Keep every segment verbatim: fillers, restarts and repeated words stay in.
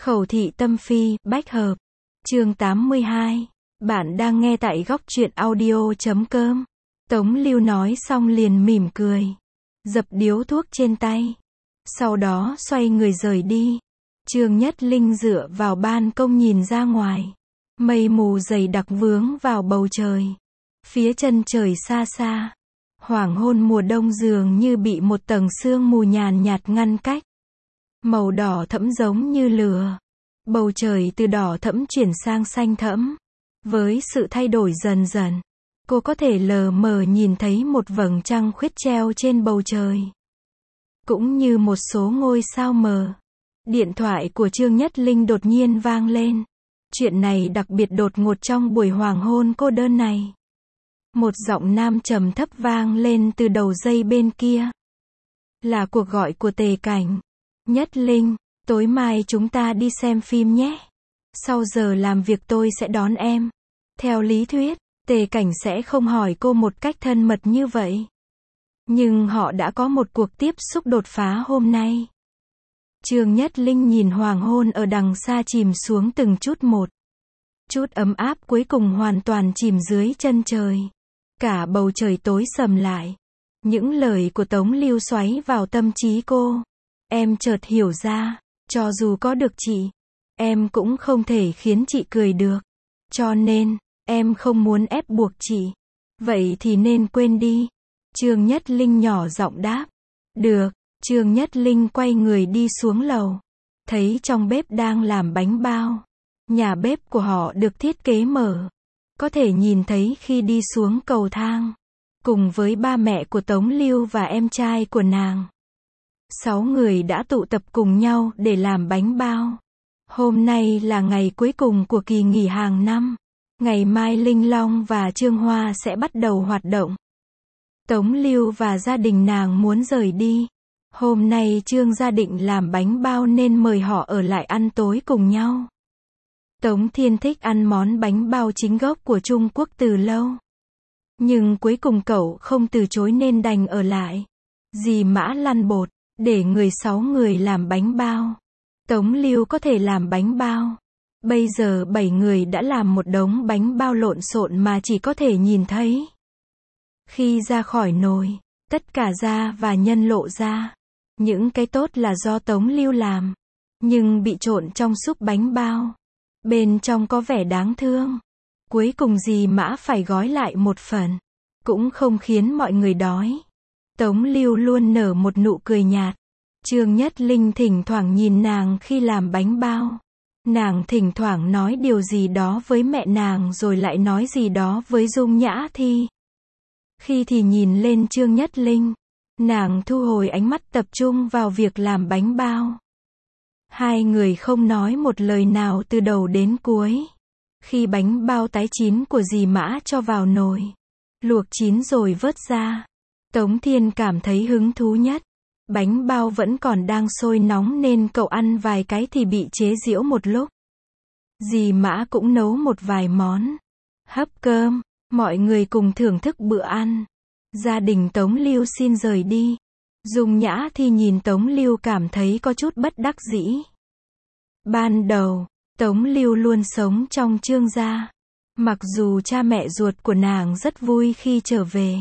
Khẩu thị tâm phi, bách hợp. Chương tám mươi hai. Bạn đang nghe tại góc truyện audio chấm com. Tống Lưu nói xong liền mỉm cười. Dập điếu thuốc trên tay. Sau đó xoay người rời đi. Trương Nhất Linh dựa vào ban công nhìn ra ngoài. Mây mù dày đặc vướng vào bầu trời. Phía chân trời xa xa. Hoàng hôn mùa đông dường như bị một tầng sương mù nhàn nhạt ngăn cách. Màu đỏ thẫm giống như lửa. Bầu trời từ đỏ thẫm chuyển sang xanh thẫm. Với sự thay đổi dần dần, cô có thể lờ mờ nhìn thấy một vầng trăng khuyết treo trên bầu trời. Cũng như một số ngôi sao mờ. Điện thoại của Trương Nhất Linh đột nhiên vang lên. Chuyện này đặc biệt đột ngột trong buổi hoàng hôn cô đơn này. Một giọng nam trầm thấp vang lên từ đầu dây bên kia. Là cuộc gọi của Tề Cảnh. Nhất Linh, tối mai chúng ta đi xem phim nhé. Sau giờ làm việc tôi sẽ đón em. Theo lý thuyết, Tề Cảnh sẽ không hỏi cô một cách thân mật như vậy. Nhưng họ đã có một cuộc tiếp xúc đột phá hôm nay. Trương Nhất Linh nhìn hoàng hôn ở đằng xa chìm xuống từng chút một. Chút ấm áp cuối cùng hoàn toàn chìm dưới chân trời. Cả bầu trời tối sầm lại. Những lời của Tống Lưu xoáy vào tâm trí cô. Em chợt hiểu ra, cho dù có được chị, em cũng không thể khiến chị cười được. Cho nên, em không muốn ép buộc chị. Vậy thì nên quên đi. Trương Nhất Linh nhỏ giọng đáp. Được. Trương Nhất Linh quay người đi xuống lầu. Thấy trong bếp đang làm bánh bao. Nhà bếp của họ được thiết kế mở. Có thể nhìn thấy khi đi xuống cầu thang. Cùng với ba mẹ của Tống Lưu và em trai của nàng. Sáu người đã tụ tập cùng nhau để làm bánh bao. Hôm nay là ngày cuối cùng của kỳ nghỉ hàng năm. Ngày mai Linh Long và Trương Hoa sẽ bắt đầu hoạt động. Tống Lưu và gia đình nàng muốn rời đi. Hôm nay Trương gia định làm bánh bao nên mời họ ở lại ăn tối cùng nhau. Tống Thiên thích ăn món bánh bao chính gốc của Trung Quốc từ lâu. Nhưng cuối cùng cậu không từ chối nên đành ở lại. Dì Mã lăn bột, để người sáu người làm bánh bao. Tống Lưu có thể làm bánh bao. Bây giờ bảy người đã làm một đống bánh bao lộn xộn mà chỉ có thể nhìn thấy. Khi ra khỏi nồi, tất cả da và nhân lộ ra. Những cái tốt là do Tống Lưu làm. Nhưng bị trộn trong súp bánh bao. Bên trong có vẻ đáng thương. Cuối cùng dì Mã phải gói lại một phần. Cũng không khiến mọi người đói. Tống Lưu luôn nở một nụ cười nhạt. Trương Nhất Linh thỉnh thoảng nhìn nàng khi làm bánh bao. Nàng thỉnh thoảng nói điều gì đó với mẹ nàng rồi lại nói gì đó với Dung Nhã Thi. Khi thì nhìn lên Trương Nhất Linh. Nàng thu hồi ánh mắt tập trung vào việc làm bánh bao. Hai người không nói một lời nào từ đầu đến cuối. Khi bánh bao tái chín của dì Mã cho vào nồi. Luộc chín rồi vớt ra. Tống Thiên cảm thấy hứng thú nhất. Bánh bao vẫn còn đang sôi nóng nên cậu ăn vài cái thì bị chế giễu một lúc. Dì Mã cũng nấu một vài món. Hấp cơm, mọi người cùng thưởng thức bữa ăn. Gia đình Tống Lưu xin rời đi. Dung Nhã Thi nhìn Tống Lưu cảm thấy có chút bất đắc dĩ. Ban đầu, Tống Lưu luôn sống trong Trương gia. Mặc dù cha mẹ ruột của nàng rất vui khi trở về.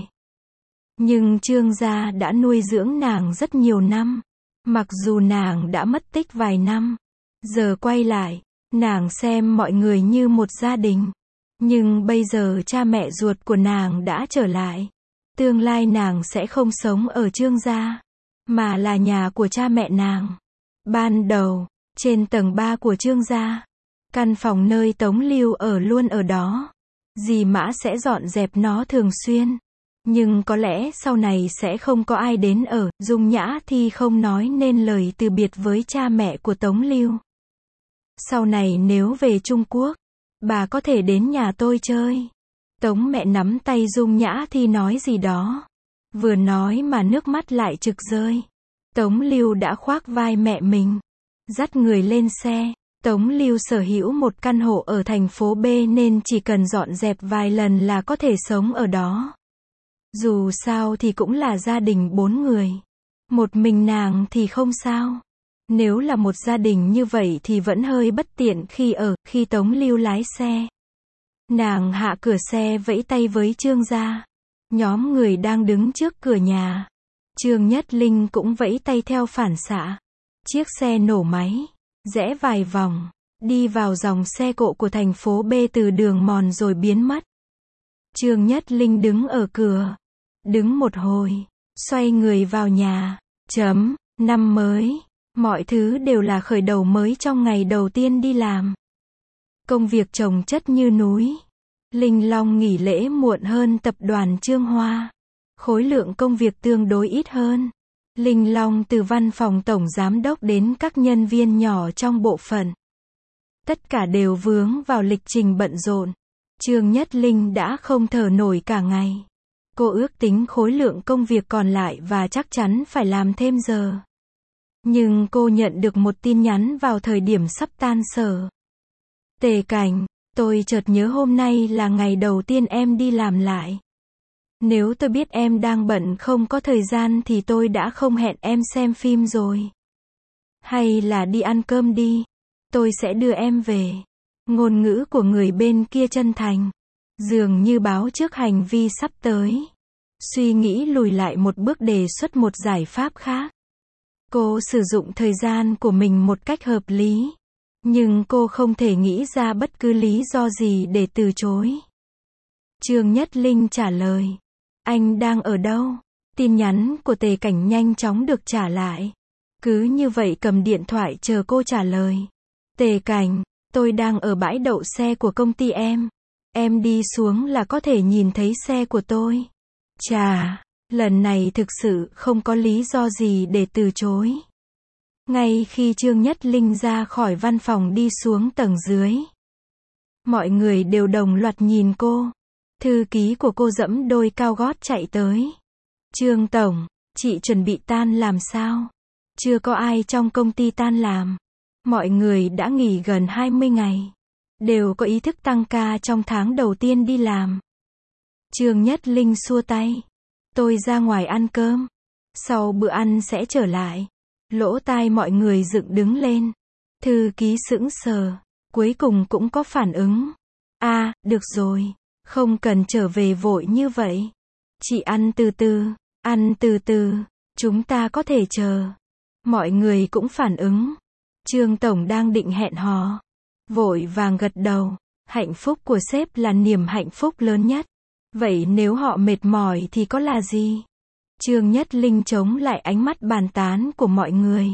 Nhưng Trương gia đã nuôi dưỡng nàng rất nhiều năm. Mặc dù nàng đã mất tích vài năm. Giờ quay lại, nàng xem mọi người như một gia đình. Nhưng bây giờ cha mẹ ruột của nàng đã trở lại. Tương lai nàng sẽ không sống ở Trương gia. Mà là nhà của cha mẹ nàng. Ban đầu, trên tầng ba của Trương gia. Căn phòng nơi Tống Lưu ở luôn ở đó. Dì Mã sẽ dọn dẹp nó thường xuyên. Nhưng có lẽ sau này sẽ không có ai đến ở. Dung Nhã Thi không nói nên lời từ biệt với cha mẹ của Tống Lưu. Sau này nếu về Trung Quốc, bà có thể đến nhà tôi chơi. Tống mẹ nắm tay Dung Nhã Thi nói gì đó. Vừa nói mà nước mắt lại trực rơi. Tống Lưu đã khoác vai mẹ mình. Dắt người lên xe. Tống Lưu sở hữu một căn hộ ở thành phố B nên chỉ cần dọn dẹp vài lần là có thể sống ở đó. Dù sao thì cũng là gia đình bốn người. Một mình nàng thì không sao. Nếu là một gia đình như vậy thì vẫn hơi bất tiện khi ở, khi Tống Lưu lái xe. Nàng hạ cửa xe vẫy tay với Trương gia. Nhóm người đang đứng trước cửa nhà. Trương Nhất Linh cũng vẫy tay theo phản xạ. Chiếc xe nổ máy, rẽ vài vòng, đi vào dòng xe cộ của thành phố B từ đường mòn rồi biến mất. Trương Nhất Linh đứng ở cửa, đứng một hồi, xoay người vào nhà. Chấm, năm mới, mọi thứ đều là khởi đầu mới trong ngày đầu tiên đi làm. Công việc chồng chất như núi. Linh Long nghỉ lễ muộn hơn tập đoàn Trương Hoa. Khối lượng công việc tương đối ít hơn. Linh Long từ văn phòng tổng giám đốc đến các nhân viên nhỏ trong bộ phận. Tất cả đều vướng vào lịch trình bận rộn. Trương Nhất Linh đã không thở nổi cả ngày. Cô ước tính khối lượng công việc còn lại và chắc chắn phải làm thêm giờ. Nhưng cô nhận được một tin nhắn vào thời điểm sắp tan sở. Tề Cảnh, tôi chợt nhớ hôm nay là ngày đầu tiên em đi làm lại. Nếu tôi biết em đang bận không có thời gian thì tôi đã không hẹn em xem phim rồi. Hay là đi ăn cơm đi. Tôi sẽ đưa em về. Ngôn ngữ của người bên kia chân thành. Dường như báo trước hành vi sắp tới. Suy nghĩ lùi lại một bước đề xuất một giải pháp khác. Cô sử dụng thời gian của mình một cách hợp lý. Nhưng cô không thể nghĩ ra bất cứ lý do gì để từ chối. Trương Nhất Linh trả lời. Anh đang ở đâu? Tin nhắn của Tề Cảnh nhanh chóng được trả lại. Cứ như vậy cầm điện thoại chờ cô trả lời. Tề Cảnh, tôi đang ở bãi đậu xe của công ty em. Em đi xuống là có thể nhìn thấy xe của tôi. Chà, lần này thực sự không có lý do gì để từ chối. Ngay khi Trương Nhất Linh ra khỏi văn phòng đi xuống tầng dưới, mọi người đều đồng loạt nhìn cô. Thư ký của cô giẫm đôi cao gót chạy tới. Trương Tổng, chị chuẩn bị tan làm sao? Chưa có ai trong công ty tan làm. Mọi người đã nghỉ gần hai mươi ngày. Đều có ý thức tăng ca trong tháng đầu tiên đi làm. Trương Nhất Linh xua tay. Tôi ra ngoài ăn cơm. Sau bữa ăn sẽ trở lại. Lỗ tai mọi người dựng đứng lên. Thư ký sững sờ. Cuối cùng cũng có phản ứng. À, được rồi. Không cần trở về vội như vậy. Chị ăn từ từ. Ăn từ từ. Chúng ta có thể chờ. Mọi người cũng phản ứng. Trương Tổng đang định hẹn hò. Vội vàng gật đầu. Hạnh phúc của sếp là niềm hạnh phúc lớn nhất. Vậy nếu họ mệt mỏi thì có là gì? Trương Nhất Linh chống lại ánh mắt bàn tán của mọi người.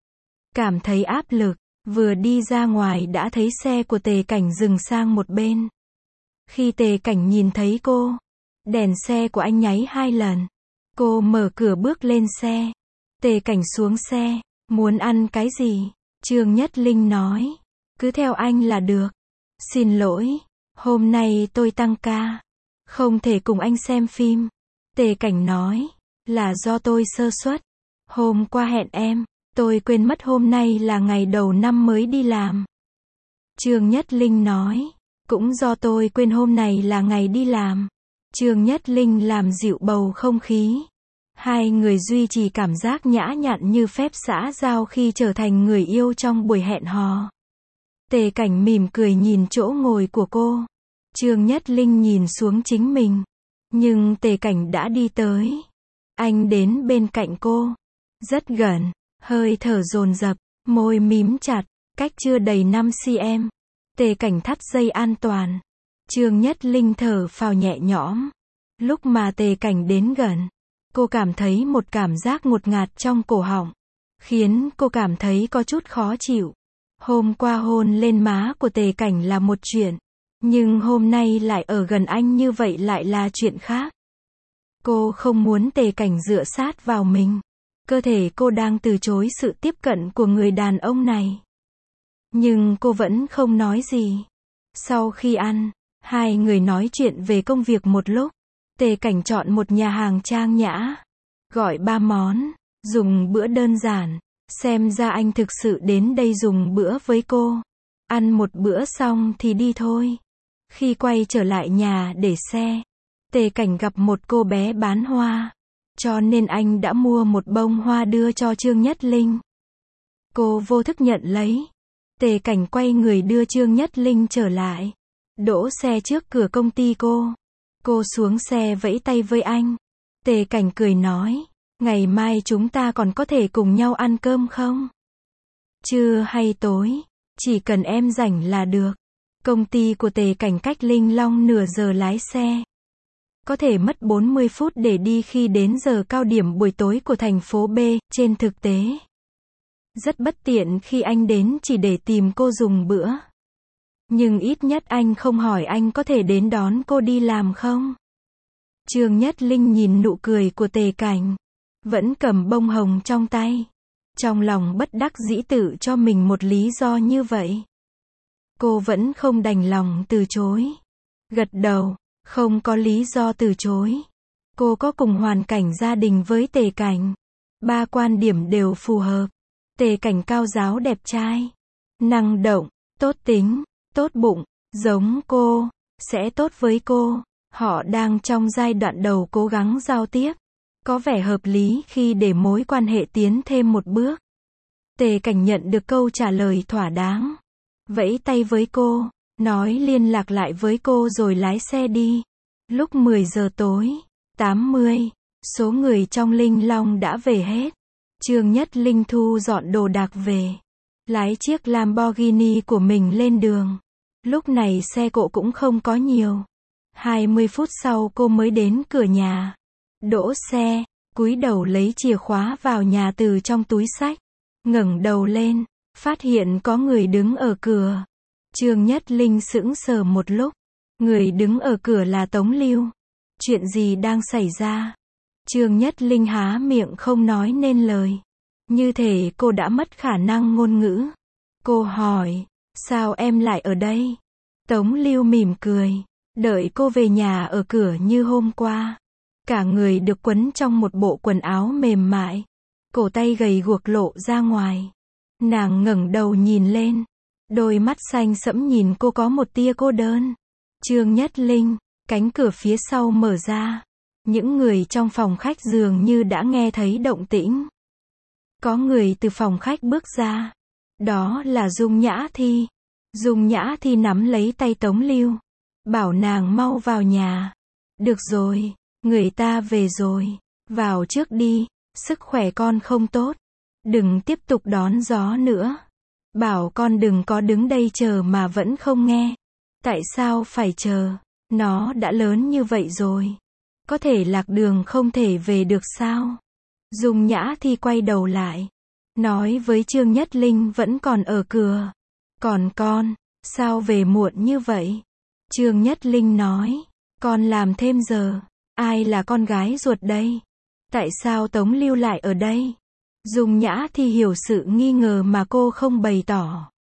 Cảm thấy áp lực. Vừa đi ra ngoài đã thấy xe của Tề Cảnh dừng sang một bên. Khi Tề Cảnh nhìn thấy cô, đèn xe của anh nháy hai lần. Cô mở cửa bước lên xe. Tề Cảnh xuống xe. Muốn ăn cái gì? Trương Nhất Linh nói. Cứ theo anh là được. Xin lỗi. Hôm nay tôi tăng ca. Không thể cùng anh xem phim. Tề Cảnh nói. Là do tôi sơ suất. Hôm qua hẹn em. Tôi quên mất hôm nay là ngày đầu năm mới đi làm. Trương Nhất Linh nói. Cũng do tôi quên hôm này là ngày đi làm. Trương Nhất Linh làm dịu bầu không khí. Hai người duy trì cảm giác nhã nhặn như phép xã giao khi trở thành người yêu trong buổi hẹn hò. Tề Cảnh mỉm cười nhìn chỗ ngồi của cô. Trương Nhất Linh nhìn xuống chính mình. Nhưng Tề Cảnh đã đi tới. Anh đến bên cạnh cô. Rất gần. Hơi thở dồn dập. Môi mím chặt. Cách chưa đầy năm xăng-ti-mét. Tề Cảnh thắt dây an toàn. Trương Nhất Linh thở phào nhẹ nhõm. Lúc mà Tề Cảnh đến gần, cô cảm thấy một cảm giác ngột ngạt trong cổ họng. Khiến cô cảm thấy có chút khó chịu. Hôm qua hôn lên má của Tề Cảnh là một chuyện. Nhưng hôm nay lại ở gần anh như vậy lại là chuyện khác. Cô không muốn Tề Cảnh dựa sát vào mình. Cơ thể cô đang từ chối sự tiếp cận của người đàn ông này. Nhưng cô vẫn không nói gì. Sau khi ăn, hai người nói chuyện về công việc một lúc. Tề Cảnh chọn một nhà hàng trang nhã. Gọi ba món. Dùng bữa đơn giản. Xem ra anh thực sự đến đây dùng bữa với cô. Ăn một bữa xong thì đi thôi. Khi quay trở lại nhà để xe, Tề Cảnh gặp một cô bé bán hoa. Cho nên anh đã mua một bông hoa đưa cho Trương Nhất Linh. Cô vô thức nhận lấy. Tề Cảnh quay người đưa Trương Nhất Linh trở lại. Đỗ xe trước cửa công ty cô. Cô xuống xe vẫy tay với anh. Tề Cảnh cười nói, ngày mai chúng ta còn có thể cùng nhau ăn cơm không? Trưa hay tối, chỉ cần em rảnh là được. Công ty của Tề Cảnh cách Linh Long nửa giờ lái xe. Có thể mất bốn mươi phút để đi khi đến giờ cao điểm buổi tối của thành phố B, trên thực tế. Rất bất tiện khi anh đến chỉ để tìm cô dùng bữa. Nhưng ít nhất anh không hỏi anh có thể đến đón cô đi làm không? Trương Nhất Linh nhìn nụ cười của Tề Cảnh. Vẫn cầm bông hồng trong tay. Trong lòng bất đắc dĩ tự cho mình một lý do như vậy. Cô vẫn không đành lòng từ chối. Gật đầu, không có lý do từ chối. Cô có cùng hoàn cảnh gia đình với Tề Cảnh. Ba quan điểm đều phù hợp. Tề Cảnh cao ráo đẹp trai, năng động, tốt tính, tốt bụng, giống cô, sẽ tốt với cô. Họ đang trong giai đoạn đầu cố gắng giao tiếp. Có vẻ hợp lý khi để mối quan hệ tiến thêm một bước. Tề Cảnh nhận được câu trả lời thỏa đáng. Vẫy tay với cô, nói liên lạc lại với cô rồi lái xe đi. Lúc mười giờ tối, tám mươi, số người trong Linh Long đã về hết. Trương Nhất Linh thu dọn đồ đạc về. Lái chiếc Lamborghini của mình lên đường. Lúc này xe cộ cũng không có nhiều. hai mươi phút sau cô mới đến cửa nhà. Đỗ xe, cúi đầu lấy chìa khóa vào nhà từ trong túi xách. Ngẩng đầu lên, phát hiện có người đứng ở cửa. Trương Nhất Linh sững sờ một lúc. Người đứng ở cửa là Tống Lưu. Chuyện gì đang xảy ra? Trương Nhất Linh há miệng không nói nên lời. Như thể cô đã mất khả năng ngôn ngữ. Cô hỏi, sao em lại ở đây? Tống Lưu mỉm cười, đợi cô về nhà ở cửa như hôm qua. Cả người được quấn trong một bộ quần áo mềm mại. Cổ tay gầy guộc lộ ra ngoài. Nàng ngẩng đầu nhìn lên. Đôi mắt xanh sẫm nhìn cô có một tia cô đơn. Trương Nhất Linh, cánh cửa phía sau mở ra. Những người trong phòng khách dường như đã nghe thấy động tĩnh. Có người từ phòng khách bước ra. Đó là Dung Nhã Thi. Dung Nhã Thi nắm lấy tay Tống Lưu. Bảo nàng mau vào nhà. Được rồi, người ta về rồi. Vào trước đi, sức khỏe con không tốt. Đừng tiếp tục đón gió nữa. Bảo con đừng có đứng đây chờ mà vẫn không nghe. Tại sao phải chờ? Nó đã lớn như vậy rồi. Có thể lạc đường không thể về được sao? Dung Nhã Thi quay đầu lại. Nói với Trương Nhất Linh vẫn còn ở cửa. Còn con, sao về muộn như vậy? Trương Nhất Linh nói. Con làm thêm giờ. Ai là con gái ruột đây? Tại sao Tống Lưu lại ở đây? Dung Nhã Thi hiểu sự nghi ngờ mà cô không bày tỏ.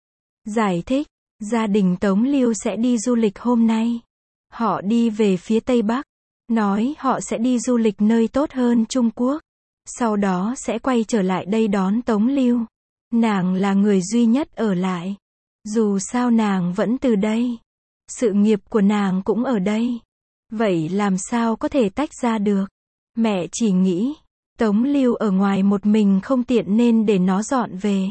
Giải thích. Gia đình Tống Lưu sẽ đi du lịch hôm nay. Họ đi về phía Tây Bắc. Nói họ sẽ đi du lịch nơi tốt hơn Trung Quốc. Sau đó sẽ quay trở lại đây đón Tống Lưu. Nàng là người duy nhất ở lại. Dù sao nàng vẫn từ đây. Sự nghiệp của nàng cũng ở đây. Vậy làm sao có thể tách ra được? Mẹ chỉ nghĩ, Tống Lưu ở ngoài một mình không tiện nên để nó dọn về.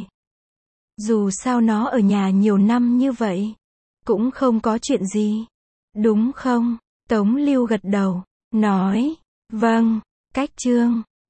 Dù sao nó ở nhà nhiều năm như vậy. Cũng không có chuyện gì. Đúng không? Tống Lưu gật đầu. Nói, vâng, cách Trương